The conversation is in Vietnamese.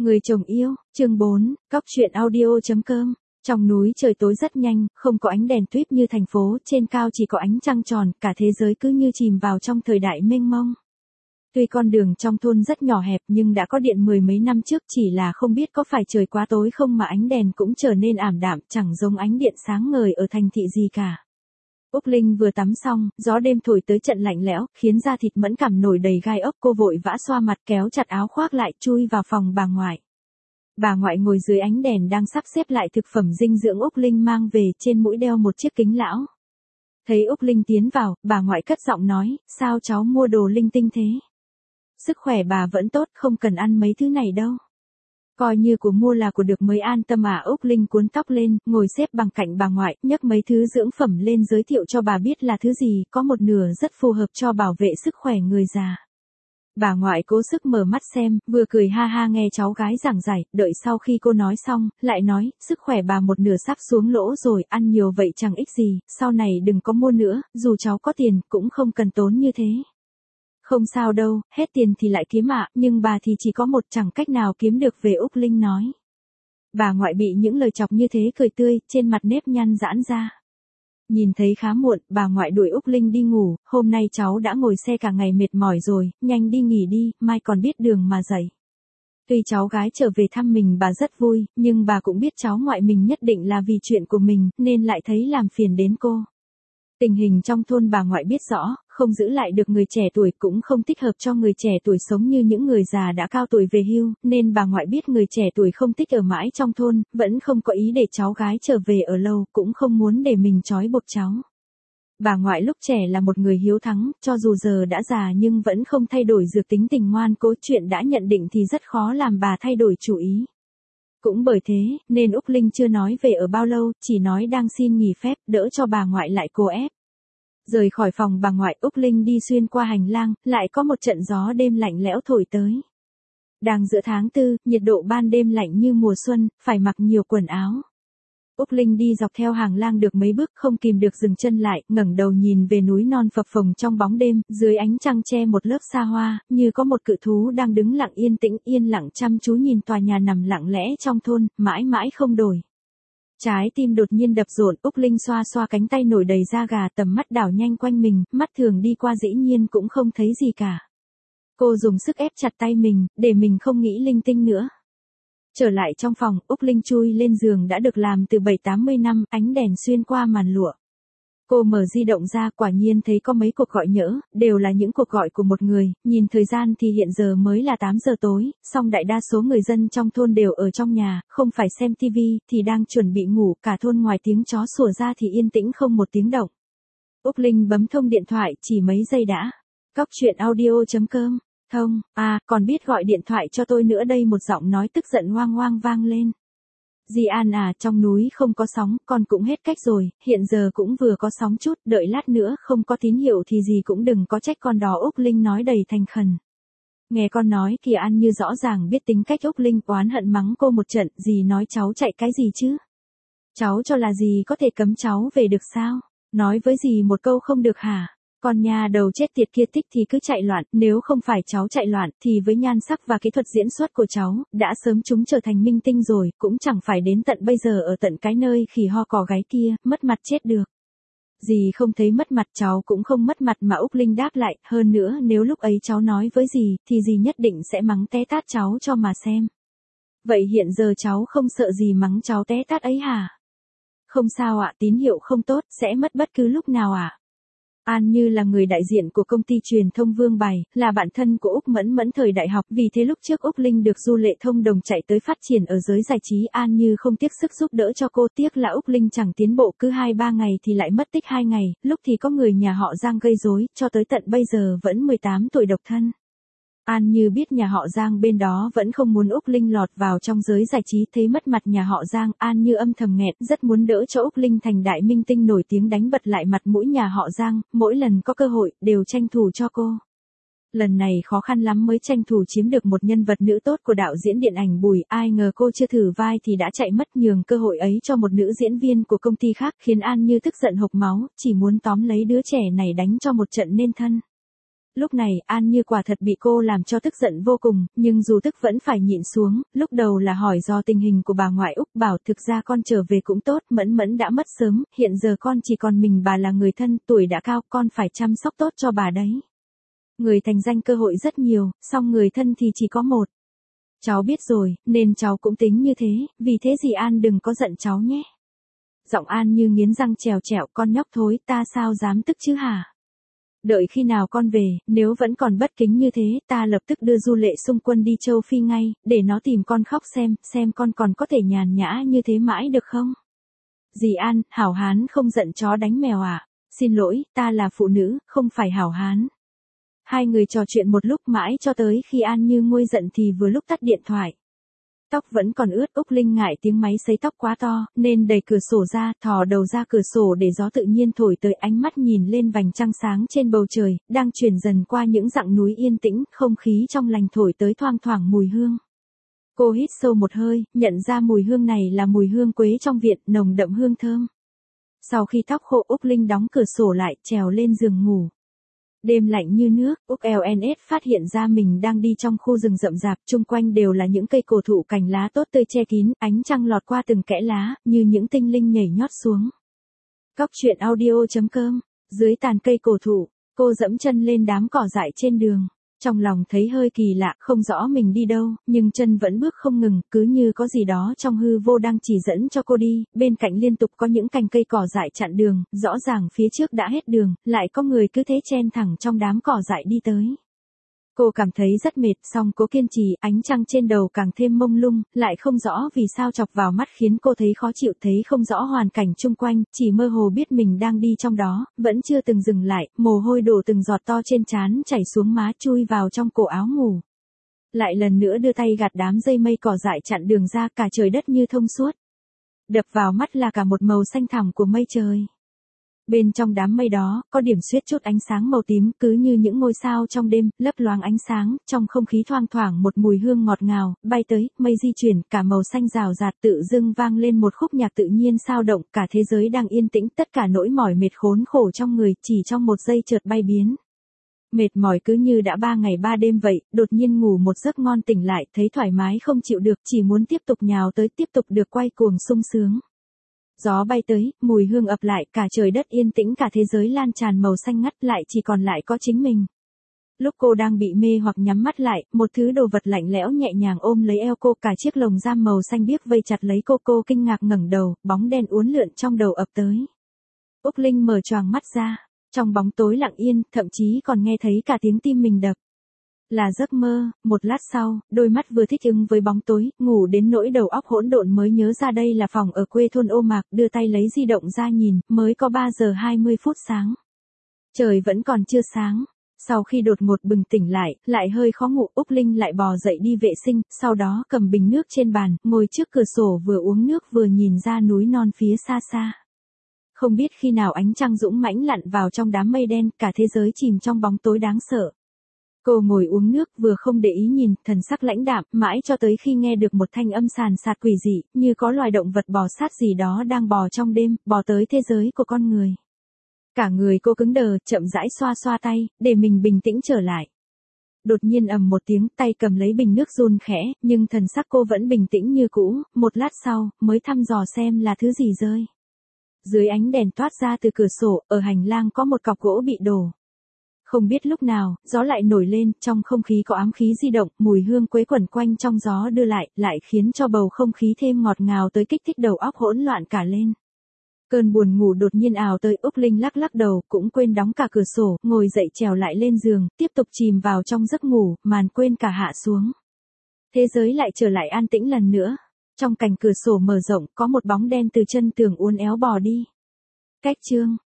Người chồng yêu, chương 4, Cóc truyện audio.com. Trong núi trời tối rất nhanh, không có ánh đèn tuýp như thành phố, trên cao chỉ có ánh trăng tròn, cả thế giới cứ như chìm vào trong thời đại mênh mông. Tuy con đường trong thôn rất nhỏ hẹp nhưng đã có điện mười mấy năm trước, chỉ là không biết có phải trời quá tối không mà ánh đèn cũng trở nên ảm đạm, chẳng giống ánh điện sáng ngời ở thành thị gì cả. Úc Linh vừa tắm xong, gió đêm thổi tới trận lạnh lẽo, khiến da thịt mẫn cảm nổi đầy gai ốc, cô vội vã xoa mặt kéo chặt áo khoác lại chui vào phòng bà ngoại. Bà ngoại ngồi dưới ánh đèn đang sắp xếp lại thực phẩm dinh dưỡng Úc Linh mang về, trên mũi đeo một chiếc kính lão. Thấy Úc Linh tiến vào, bà ngoại cất giọng nói, sao cháu mua đồ linh tinh thế? Sức khỏe bà vẫn tốt, không cần ăn mấy thứ này đâu. Coi như của mua là của được mới an tâm à. Úc Linh cuốn tóc lên, ngồi xếp bằng cạnh bà ngoại, nhấc mấy thứ dưỡng phẩm lên giới thiệu cho bà biết là thứ gì, có một nửa rất phù hợp cho bảo vệ sức khỏe người già. Bà ngoại cố sức mở mắt xem, vừa cười ha ha nghe cháu gái giảng giải, đợi sau khi cô nói xong, lại nói, sức khỏe bà một nửa sắp xuống lỗ rồi, ăn nhiều vậy chẳng ích gì, sau này đừng có mua nữa, dù cháu có tiền, cũng không cần tốn như thế. Không sao đâu, hết tiền thì lại kiếm ạ, nhưng bà thì chỉ có một, chẳng cách nào kiếm được về. Úc Linh nói. Bà ngoại bị những lời chọc như thế cười tươi, trên mặt nếp nhăn giãn ra. Nhìn thấy khá muộn, bà ngoại đuổi Úc Linh đi ngủ, hôm nay cháu đã ngồi xe cả ngày mệt mỏi rồi, nhanh đi nghỉ đi, mai còn biết đường mà dậy. Tuy cháu gái trở về thăm mình bà rất vui, nhưng bà cũng biết cháu ngoại mình nhất định là vì chuyện của mình, nên lại thấy làm phiền đến cô. Tình hình trong thôn bà ngoại biết rõ, không giữ lại được người trẻ tuổi, cũng không thích hợp cho người trẻ tuổi sống như những người già đã cao tuổi về hưu, nên bà ngoại biết người trẻ tuổi không thích ở mãi trong thôn, vẫn không có ý để cháu gái trở về ở lâu, cũng không muốn để mình trói buộc cháu. Bà ngoại lúc trẻ là một người hiếu thắng, cho dù giờ đã già nhưng vẫn không thay đổi được tính tình ngoan cố, chuyện đã nhận định thì rất khó làm bà thay đổi chủ ý. Cũng bởi thế, nên Úc Linh chưa nói về ở bao lâu, chỉ nói đang xin nghỉ phép, đỡ cho bà ngoại lại cố ép. Rời khỏi phòng bà ngoại, Úc Linh đi xuyên qua hành lang, lại có một trận gió đêm lạnh lẽo thổi tới. Đang giữa tháng 4, nhiệt độ ban đêm lạnh như mùa xuân, phải mặc nhiều quần áo. Úc Linh đi dọc theo hàng lang được mấy bước không kìm được dừng chân lại, ngẩng đầu nhìn về núi non phập phồng trong bóng đêm, dưới ánh trăng che một lớp xa hoa, như có một cự thú đang đứng lặng yên tĩnh, yên lặng chăm chú nhìn tòa nhà nằm lặng lẽ trong thôn, mãi mãi không đổi. Trái tim đột nhiên đập rộn, Úc Linh xoa xoa cánh tay nổi đầy da gà, tầm mắt đảo nhanh quanh mình, mắt thường đi qua dĩ nhiên cũng không thấy gì cả. Cô dùng sức ép chặt tay mình, để mình không nghĩ linh tinh nữa. Trở lại trong phòng, Úc Linh chui lên giường đã được làm từ 7-80 năm, ánh đèn xuyên qua màn lụa. Cô mở di động ra, quả nhiên thấy có mấy cuộc gọi nhỡ, đều là những cuộc gọi của một người, nhìn thời gian thì hiện giờ mới là 8 giờ tối, song đại đa số người dân trong thôn đều ở trong nhà, không phải xem tivi, thì đang chuẩn bị ngủ, cả thôn ngoài tiếng chó sủa ra thì yên tĩnh không một tiếng động. Úc Linh bấm thông điện thoại, chỉ mấy giây đã. Cóc truyện audio.com. Thông, còn biết gọi điện thoại cho tôi nữa đây, một giọng nói tức giận hoang hoang vang lên. Di An à, trong núi không có sóng, con cũng hết cách rồi, hiện giờ cũng vừa có sóng chút, đợi lát nữa không có tín hiệu thì gì cũng đừng có trách con đó. Úc Linh nói đầy thành khẩn. Nghe con nói kìa, An như rõ ràng biết tính cách Úc Linh, oán hận mắng cô một trận, dì nói cháu chạy cái gì chứ? Cháu cho là dì có thể cấm cháu về được sao? Nói với dì một câu không được hả? Con nhà đầu chết tiệt kia thích thì cứ chạy loạn, nếu không phải cháu chạy loạn, thì với nhan sắc và kỹ thuật diễn xuất của cháu, đã sớm chúng trở thành minh tinh rồi, cũng chẳng phải đến tận bây giờ ở tận cái nơi khỉ ho cò gáy kia, mất mặt chết được. Dì không thấy mất mặt, cháu cũng không mất mặt mà. Úc Linh đáp lại, hơn nữa nếu lúc ấy cháu nói với dì, thì dì nhất định sẽ mắng té tát cháu cho mà xem. Vậy hiện giờ cháu không sợ dì mắng cháu té tát ấy hả? Không sao ạ, tín hiệu không tốt, sẽ mất bất cứ lúc nào ạ. An Như là người đại diện của công ty truyền thông Vương Bài, là bạn thân của Úc Mẫn Mẫn thời đại học, vì thế lúc trước Úc Linh được Du Lệ thông đồng chạy tới phát triển ở giới giải trí, An Như không tiếc sức giúp đỡ cho cô, tiếc là Úc Linh chẳng tiến bộ, cứ 2-3 ngày thì lại mất tích 2 ngày, lúc thì có người nhà họ Giang gây rối, cho tới tận bây giờ vẫn 18 tuổi độc thân. An Như biết nhà họ Giang bên đó vẫn không muốn Úc Linh lọt vào trong giới giải trí, thấy mất mặt nhà họ Giang, An Như âm thầm nghẹn, rất muốn đỡ cho Úc Linh thành đại minh tinh nổi tiếng, đánh bật lại mặt mũi nhà họ Giang, mỗi lần có cơ hội, đều tranh thủ cho cô. Lần này khó khăn lắm mới tranh thủ chiếm được một nhân vật nữ tốt của đạo diễn điện ảnh Bùi, ai ngờ cô chưa thử vai thì đã chạy mất, nhường cơ hội ấy cho một nữ diễn viên của công ty khác, khiến An Như tức giận hộc máu, chỉ muốn tóm lấy đứa trẻ này đánh cho một trận nên thân. Lúc này An Như quả thật bị cô làm cho tức giận vô cùng, nhưng dù tức vẫn phải nhịn xuống, lúc đầu là hỏi do tình hình của bà ngoại Úc bảo thực ra con trở về cũng tốt, Mẫn Mẫn đã mất sớm, hiện giờ con chỉ còn mình bà là người thân, tuổi đã cao, con phải chăm sóc tốt cho bà đấy. Người thành danh cơ hội rất nhiều, song người thân thì chỉ có một. Cháu biết rồi, nên cháu cũng tính như thế, vì thế dì An đừng có giận cháu nhé. Giọng An Như nghiến răng trèo trẹo, con nhóc thối, ta sao dám tức chứ hả? Đợi khi nào con về, nếu vẫn còn bất kính như thế, ta lập tức đưa Du Lệ xung quân đi châu Phi ngay, để nó tìm con khóc xem con còn có thể nhàn nhã như thế mãi được không? Dì An, hảo hán không giận chó đánh mèo à? Xin lỗi, ta là phụ nữ, không phải hảo hán. Hai người trò chuyện một lúc mãi cho tới khi An Như nguôi giận thì vừa lúc tắt điện thoại. Tóc vẫn còn ướt, Úc Linh ngại tiếng máy sấy tóc quá to, nên đẩy cửa sổ ra, thò đầu ra cửa sổ để gió tự nhiên thổi tới, ánh mắt nhìn lên vành trăng sáng trên bầu trời, đang chuyển dần qua những dặng núi yên tĩnh, không khí trong lành thổi tới thoang thoảng mùi hương. Cô hít sâu một hơi, nhận ra mùi hương này là mùi hương quế trong viện, nồng đậm hương thơm. Sau khi tóc khô, Úc Linh đóng cửa sổ lại, trèo lên giường ngủ. Đêm lạnh như nước, Úc LNS phát hiện ra mình đang đi trong khu rừng rậm rạp, chung quanh đều là những cây cổ thụ cành lá tốt tươi che kín, ánh trăng lọt qua từng kẽ lá, như những tinh linh nhảy nhót xuống. Cóc truyện audio.com, dưới tàn cây cổ thụ, cô dẫm chân lên đám cỏ dại trên đường. Trong lòng thấy hơi kỳ lạ, không rõ mình đi đâu, nhưng chân vẫn bước không ngừng, cứ như có gì đó trong hư vô đang chỉ dẫn cho cô đi, bên cạnh liên tục có những cành cây cỏ dại chặn đường, rõ ràng phía trước đã hết đường, lại có người cứ thế chen thẳng trong đám cỏ dại đi tới. Cô cảm thấy rất mệt, song cố kiên trì, ánh trăng trên đầu càng thêm mông lung, lại không rõ vì sao chọc vào mắt khiến cô thấy khó chịu, thấy không rõ hoàn cảnh chung quanh, chỉ mơ hồ biết mình đang đi trong đó, vẫn chưa từng dừng lại, mồ hôi đổ từng giọt to trên trán chảy xuống má chui vào trong cổ áo ngủ. Lại lần nữa đưa tay gạt đám dây mây cỏ dại chặn đường ra, cả trời đất như thông suốt. Đập vào mắt là cả một màu xanh thẳm của mây trời. Bên trong đám mây đó, có điểm xuyết chút ánh sáng màu tím, cứ như những ngôi sao trong đêm, lấp loáng ánh sáng, trong không khí thoang thoảng một mùi hương ngọt ngào, bay tới, mây di chuyển, cả màu xanh rào rạt tự dưng vang lên một khúc nhạc tự nhiên sao động, cả thế giới đang yên tĩnh, tất cả nỗi mỏi mệt khốn khổ trong người, chỉ trong một giây chợt bay biến. Mệt mỏi cứ như đã 3 ngày 3 đêm vậy, đột nhiên ngủ một giấc ngon tỉnh lại, thấy thoải mái không chịu được, chỉ muốn tiếp tục nhào tới, tiếp tục được quay cuồng sung sướng. Gió bay tới, mùi hương ập lại, cả trời đất yên tĩnh, cả thế giới lan tràn màu xanh ngắt, lại chỉ còn lại có chính mình. Lúc cô đang bị mê hoặc nhắm mắt lại, một thứ đồ vật lạnh lẽo nhẹ nhàng ôm lấy eo cô, cả chiếc lồng giam màu xanh biếc vây chặt lấy cô kinh ngạc ngẩng đầu, bóng đen uốn lượn trong đầu ập tới. Úc Linh mở choàng mắt ra, trong bóng tối lặng yên, thậm chí còn nghe thấy cả tiếng tim mình đập. Là giấc mơ, một lát sau, đôi mắt vừa thích ứng với bóng tối, ngủ đến nỗi đầu óc hỗn độn mới nhớ ra đây là phòng ở quê thôn Ô Mạc, đưa tay lấy di động ra nhìn, mới có 3 giờ 20 phút sáng. Trời vẫn còn chưa sáng. Sau khi đột ngột bừng tỉnh lại hơi khó ngủ, Úc Linh lại bò dậy đi vệ sinh, sau đó cầm bình nước trên bàn, ngồi trước cửa sổ vừa uống nước vừa nhìn ra núi non phía xa xa. Không biết khi nào ánh trăng dũng mãnh lặn vào trong đám mây đen, cả thế giới chìm trong bóng tối đáng sợ. Cô ngồi uống nước vừa không để ý nhìn, thần sắc lãnh đạm, mãi cho tới khi nghe được một thanh âm sàn sạt quỷ dị, như có loài động vật bò sát gì đó đang bò trong đêm, bò tới thế giới của con người. Cả người cô cứng đờ, chậm rãi xoa xoa tay, để mình bình tĩnh trở lại. Đột nhiên ầm một tiếng, tay cầm lấy bình nước run khẽ, nhưng thần sắc cô vẫn bình tĩnh như cũ, một lát sau, mới thăm dò xem là thứ gì rơi. Dưới ánh đèn toát ra từ cửa sổ, ở hành lang có một cọc gỗ bị đổ. Không biết lúc nào, gió lại nổi lên, trong không khí có ám khí di động, mùi hương quấy quẩn quanh trong gió đưa lại khiến cho bầu không khí thêm ngọt ngào tới kích thích đầu óc hỗn loạn cả lên. Cơn buồn ngủ đột nhiên ào tới, Úc Linh lắc lắc đầu, cũng quên đóng cả cửa sổ, ngồi dậy trèo lại lên giường, tiếp tục chìm vào trong giấc ngủ, màn quên cả hạ xuống. Thế giới lại trở lại an tĩnh lần nữa. Trong cạnh cửa sổ mở rộng, có một bóng đen từ chân tường uốn éo bò đi. Cách chương